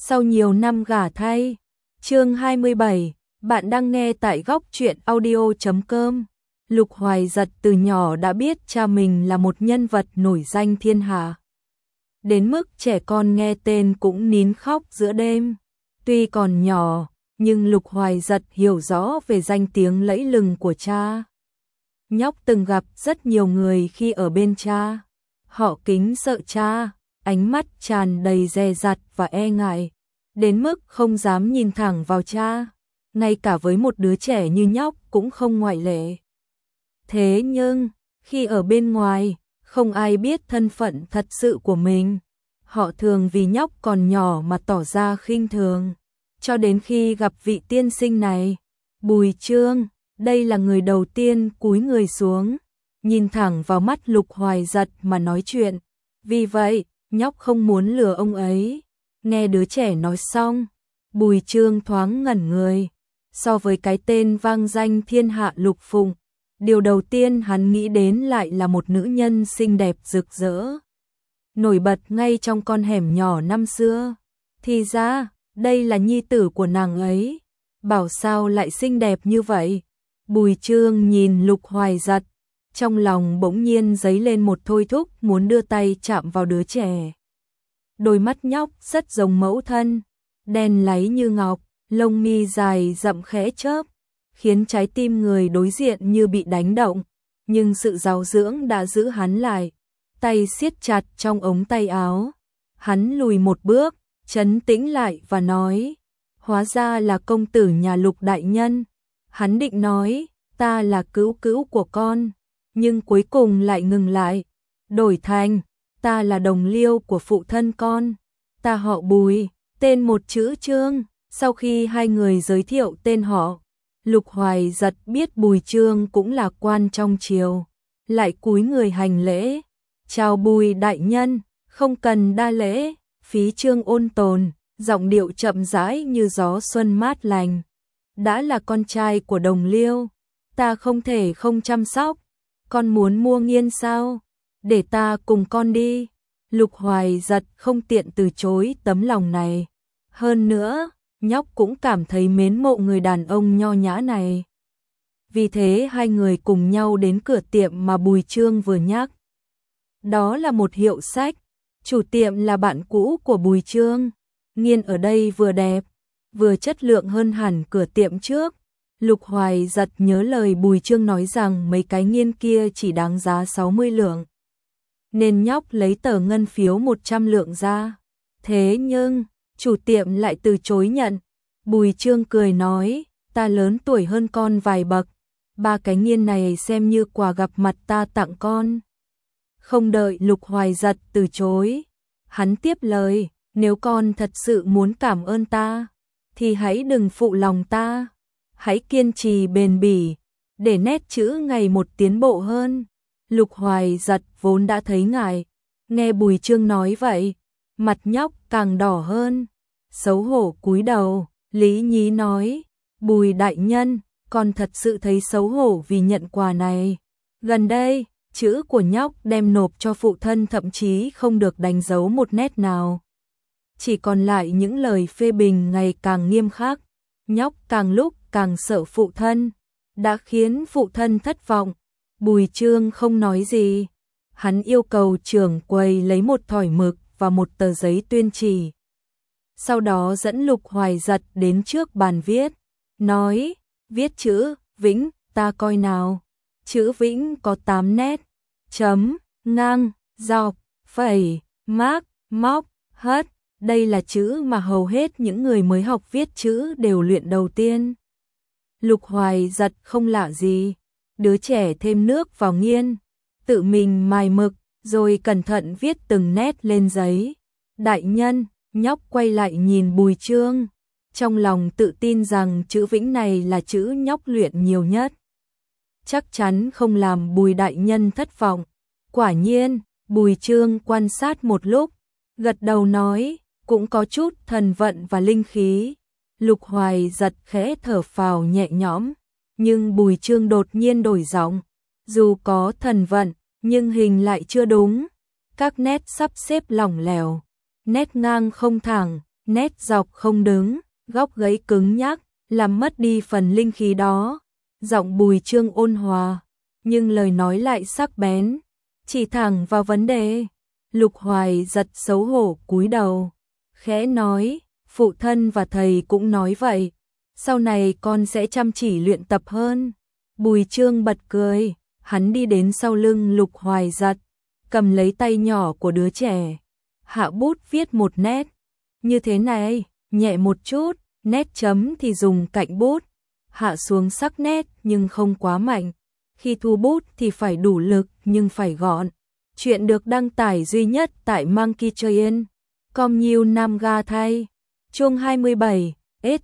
Sau nhiều năm gả thay. Chương 27, bạn đang nghe tại góc truyện audio.com. Lục Hoài Giật từ nhỏ đã biết cha mình là một nhân vật nổi danh thiên hạ. Đến mức trẻ con nghe tên cũng nín khóc giữa đêm. Tuy còn nhỏ, nhưng Lục Hoài Giật hiểu rõ về danh tiếng lẫy lừng của cha. Nhóc từng gặp rất nhiều người khi ở bên cha. Họ kính sợ cha, ánh mắt tràn đầy dè dặt và e ngại, đến mức không dám nhìn thẳng vào cha, ngay cả với một đứa trẻ như nhóc cũng không ngoại lệ. Thế nhưng, khi ở bên ngoài, không ai biết thân phận thật sự của mình. Họ thường vì nhóc còn nhỏ mà tỏ ra khinh thường. Cho đến khi gặp vị tiên sinh này, Bùi Chương, đây là người đầu tiên cúi người xuống, nhìn thẳng vào mắt Lục Hoài Giật mà nói chuyện. Vì vậy, nhóc không muốn lừa ông ấy. Nghe đứa trẻ nói xong, Bùi Chương thoáng ngẩn người. So với cái tên vang danh thiên hạ Lục Phụng, điều đầu tiên hắn nghĩ đến lại là một nữ nhân xinh đẹp rực rỡ, nổi bật ngay trong con hẻm nhỏ năm xưa. Thì ra, đây là nhi tử của nàng ấy. Bảo sao lại xinh đẹp như vậy? Bùi Chương nhìn Lục Hoài Giật, trong lòng bỗng nhiên dấy lên một thôi thúc muốn đưa tay chạm vào đứa trẻ. Đôi mắt nhóc rất giống mẫu thân, đen láy như ngọc, lông mi dài rậm khẽ chớp, khiến trái tim người đối diện như bị đánh động, nhưng sự giáo dưỡng đã giữ hắn lại, tay siết chặt trong ống tay áo. Hắn lùi một bước, trấn tĩnh lại và nói, hóa ra là công tử nhà Lục đại nhân. Hắn định nói, ta là cứu cứu của con, nhưng cuối cùng lại ngừng lại, đổi thành, ta là đồng liêu của phụ thân con, ta họ Bùi, tên một chữ Chương. Sau khi hai người giới thiệu tên họ, Lục Hoài Giật biết Bùi Chương cũng là quan trong triều, lại cúi người hành lễ, chào Bùi đại nhân, không cần đa lễ. Phí Chương ôn tồn, giọng điệu chậm rãi như gió xuân mát lành. Đã là con trai của đồng liêu, ta không thể không chăm sóc. Con muốn mua nghiên sao? Để ta cùng con đi. Lục Hoài Giật không tiện từ chối tấm lòng này. Hơn nữa, nhóc cũng cảm thấy mến mộ người đàn ông nho nhã này. Vì thế hai người cùng nhau đến cửa tiệm mà Bùi Chương vừa nhắc. Đó là một hiệu sách. Chủ tiệm là bạn cũ của Bùi Chương. Nghiên ở đây vừa đẹp, vừa chất lượng hơn hẳn cửa tiệm trước. Lục Hoài Giật nhớ lời Bùi Chương nói rằng mấy cái nghiên kia chỉ đáng giá 60 lượng. Nên nhóc lấy tờ ngân phiếu 100 lượng ra. Thế nhưng, chủ tiệm lại từ chối nhận. Bùi Chương cười nói, ta lớn tuổi hơn con vài bậc. 3 cái nghiên này xem như quà gặp mặt ta tặng con. Không đợi Lục Hoài Giật từ chối, hắn tiếp lời, nếu con thật sự muốn cảm ơn ta, thì hãy đừng phụ lòng ta. Hãy kiên trì bền bỉ, để nét chữ ngày một tiến bộ hơn. Lục Hoài Giật vốn đã thấy ngại, nghe Bùi Chương nói vậy, mặt nhóc càng đỏ hơn. Xấu hổ cúi đầu, lý nhí nói, Bùi đại nhân, con thật sự thấy xấu hổ vì nhận quà này. Gần đây, chữ của nhóc đem nộp cho phụ thân thậm chí không được đánh dấu một nét nào. Chỉ còn lại những lời phê bình ngày càng nghiêm khắc. Nhóc càng lúc càng sợ phụ thân, đã khiến phụ thân thất vọng. Bùi Chương không nói gì. Hắn yêu cầu trưởng quầy lấy một thỏi mực và một tờ giấy tuyên chỉ. Sau đó dẫn Lục Hoài Giật đến trước bàn viết, nói, viết chữ Vĩnh, ta coi nào. Chữ Vĩnh có 8 nét, chấm, ngang, dọc, phẩy, mác, móc, hất. Đây là chữ mà hầu hết những người mới học viết chữ đều luyện đầu tiên. Lục Hoài Giật không lạ gì, đứa trẻ thêm nước vào nghiên, tự mình mài mực, rồi cẩn thận viết từng nét lên giấy. Đại nhân, nhóc quay lại nhìn Bùi Chương, trong lòng tự tin rằng chữ Vĩnh này là chữ nhóc luyện nhiều nhất. Chắc chắn không làm Bùi đại nhân thất vọng. Quả nhiên, Bùi Chương quan sát một lúc, gật đầu nói, cũng có chút thần vận và linh khí. Lục Hoài Giật khẽ thở phào nhẹ nhõm, nhưng Bùi Chương đột nhiên đổi giọng, dù có thần vận, nhưng hình lại chưa đúng. Các nét sắp xếp lỏng lẻo, nét ngang không thẳng, nét dọc không đứng, góc gáy cứng nhắc, làm mất đi phần linh khí đó. Giọng Bùi Chương ôn hòa, nhưng lời nói lại sắc bén, chỉ thẳng vào vấn đề. Lục Hoài giật xấu hổ cúi đầu, khẽ nói, phụ thân và thầy cũng nói vậy, sau này con sẽ chăm chỉ luyện tập hơn. Bùi Chương bật cười, hắn đi đến sau lưng Lục Hoài giật, cầm lấy tay nhỏ của đứa trẻ, hạ bút viết một nét, như thế này, nhẹ một chút, nét chấm thì dùng cạnh bút, hạ xuống sắc nét nhưng không quá mạnh, khi thu bút thì phải đủ lực nhưng phải gọn. Chuyện được đăng tải duy nhất tại monkeytrain.com New Nam Ga thay. Chương 27,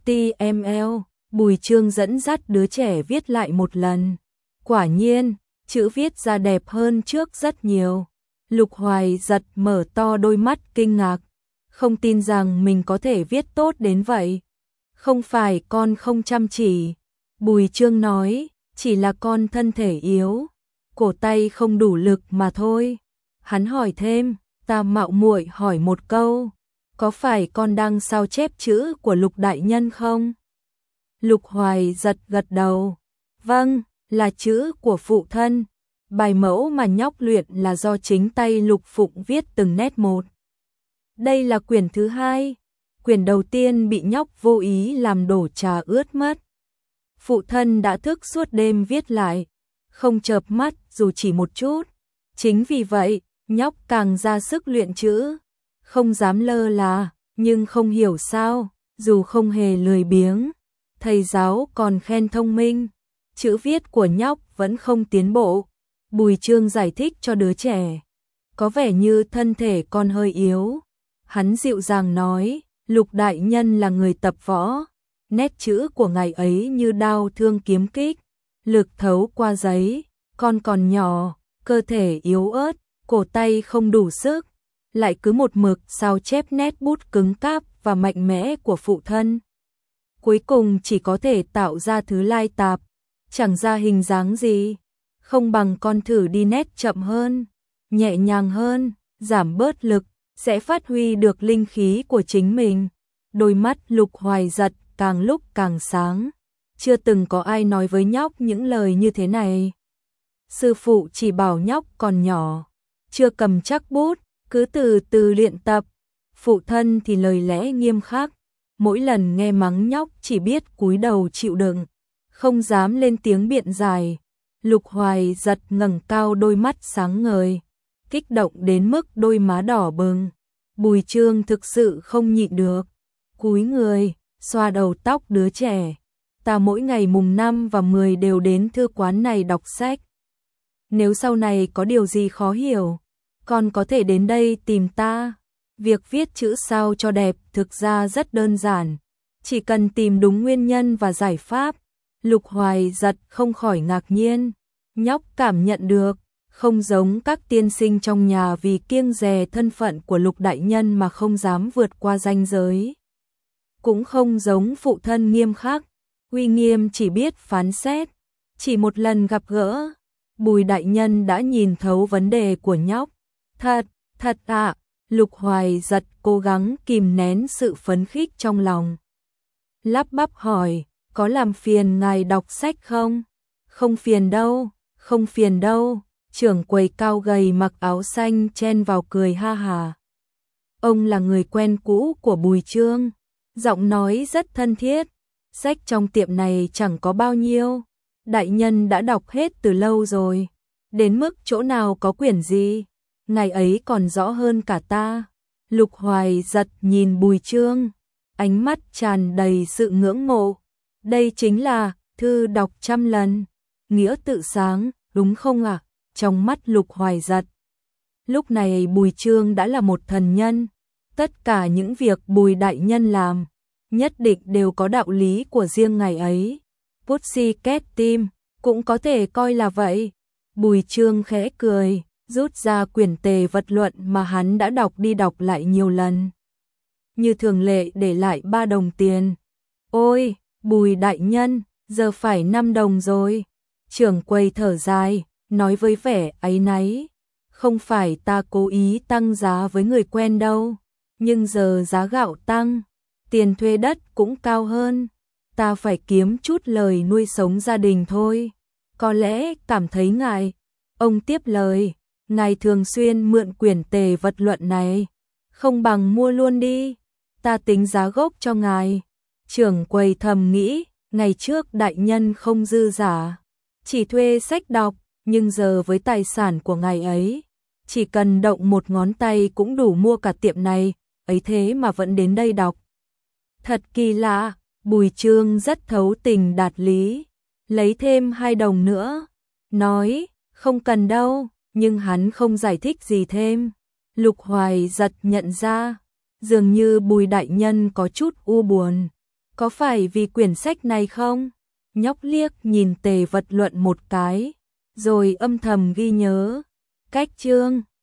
HTML, Bùi Chương dẫn dắt đứa trẻ viết lại một lần. Quả nhiên, chữ viết ra đẹp hơn trước rất nhiều. Lục Hoài giật mở to đôi mắt kinh ngạc, không tin rằng mình có thể viết tốt đến vậy. Không phải con không chăm chỉ, Bùi Chương nói, chỉ là con thân thể yếu, cổ tay không đủ lực mà thôi. Hắn hỏi thêm, ta mạo muội hỏi một câu, có phải con đang sao chép chữ của Lục đại nhân không? Lục Hoài giật gật đầu, vâng, là chữ của phụ thân. Bài mẫu mà nhóc luyện là do chính tay Lục Phụng viết từng nét một. Đây là quyển thứ hai, quyển đầu tiên bị nhóc vô ý làm đổ trà ướt mất. Phụ thân đã thức suốt đêm viết lại, không chợp mắt dù chỉ một chút. Chính vì vậy, nhóc càng ra sức luyện chữ, không dám lơ là, nhưng không hiểu sao, dù không hề lười biếng, thầy giáo còn khen thông minh, chữ viết của nhóc vẫn không tiến bộ. Bùi Chương giải thích cho đứa trẻ, có vẻ như thân thể con hơi yếu. Hắn dịu dàng nói, Lục đại nhân là người tập võ, nét chữ của ngài ấy như đao thương kiếm kích, lực thấu qua giấy, con còn nhỏ, cơ thể yếu ớt, cổ tay không đủ sức, lại cứ một mực sao chép nét bút cứng cáp và mạnh mẽ của phụ thân. Cuối cùng chỉ có thể tạo ra thứ lai tạp, chẳng ra hình dáng gì. Không bằng con thử đi nét chậm hơn, nhẹ nhàng hơn, giảm bớt lực, sẽ phát huy được linh khí của chính mình. Đôi mắt Lục Hoài giật càng lúc càng sáng. Chưa từng có ai nói với nhóc những lời như thế này. Sư phụ chỉ bảo nhóc còn nhỏ, chưa cầm chắc bút, cứ từ từ luyện tập. Phụ thân thì lời lẽ nghiêm khắc, mỗi lần nghe mắng nhóc chỉ biết cúi đầu chịu đựng, không dám lên tiếng biện giải. Lục Hoài giật ngẩng cao đôi mắt sáng ngời, kích động đến mức đôi má đỏ bừng. Bùi Chương thực sự không nhịn được, cúi người, xoa đầu tóc đứa trẻ. Ta mỗi ngày mùng 5 và 10 đều đến thư quán này đọc sách. Nếu sau này có điều gì khó hiểu, con có thể đến đây tìm ta. Việc viết chữ sao cho đẹp thực ra rất đơn giản, chỉ cần tìm đúng nguyên nhân và giải pháp. Lục Hoài giật không khỏi ngạc nhiên, nhóc cảm nhận được, không giống các tiên sinh trong nhà vì kiêng dè thân phận của Lục đại nhân mà không dám vượt qua ranh giới. Cũng không giống phụ thân nghiêm khắc, uy nghiêm chỉ biết phán xét. Chỉ một lần gặp gỡ, Bùi đại nhân đã nhìn thấu vấn đề của nhóc. Thật ạ. Lục Hoài giật cố gắng kìm nén sự phấn khích trong lòng. Lắp bắp hỏi, có làm phiền ngài đọc sách không? Không phiền đâu. Trưởng quầy cao gầy mặc áo xanh chen vào cười ha hà. Ông là người quen cũ của Bùi Chương, giọng nói rất thân thiết. Sách trong tiệm này chẳng có bao nhiêu, đại nhân đã đọc hết từ lâu rồi, đến mức chỗ nào có quyển gì, ngài ấy còn rõ hơn cả ta. Lục Hoài giật nhìn Bùi Chương, ánh mắt tràn đầy sự ngưỡng mộ. Đây chính là thư đọc trăm lần, nghĩa tự sáng, đúng không ạ? Trong mắt Lục Hoài giật, lúc này Bùi Chương đã là một thần nhân. Tất cả những việc Bùi đại nhân làm, nhất định đều có đạo lý của riêng ngài ấy. Pussycat Team cũng có thể coi là vậy. Bùi Chương khẽ cười, rút ra quyển tề vật luận mà hắn đã đọc đi đọc lại nhiều lần. Như thường lệ để lại 3 đồng tiền. Ôi, Bùi đại nhân, giờ phải 5 đồng rồi. Trưởng quầy thở dài, nói với vẻ áy náy. Không phải ta cố ý tăng giá với người quen đâu, nhưng giờ giá gạo tăng, tiền thuê đất cũng cao hơn, ta phải kiếm chút lời nuôi sống gia đình thôi. Có lẽ cảm thấy ngại. Ông tiếp lời, ngài thường xuyên mượn quyển tề vật luận này, không bằng mua luôn đi, ta tính giá gốc cho ngài. Trưởng quầy thầm nghĩ, ngày trước đại nhân không dư giả, chỉ thuê sách đọc, nhưng giờ với tài sản của ngài ấy, chỉ cần động một ngón tay cũng đủ mua cả tiệm này, ấy thế mà vẫn đến đây đọc. Thật kỳ lạ, Bùi Trương rất thấu tình đạt lý, lấy thêm 2 đồng nữa, nói, không cần đâu, nhưng hắn không giải thích gì thêm. Lục Hoài giật nhận ra, dường như Bùi đại nhân có chút u buồn, có phải vì quyển sách này không? Nhóc liếc nhìn tề vật luận một cái, rồi âm thầm ghi nhớ, cách chương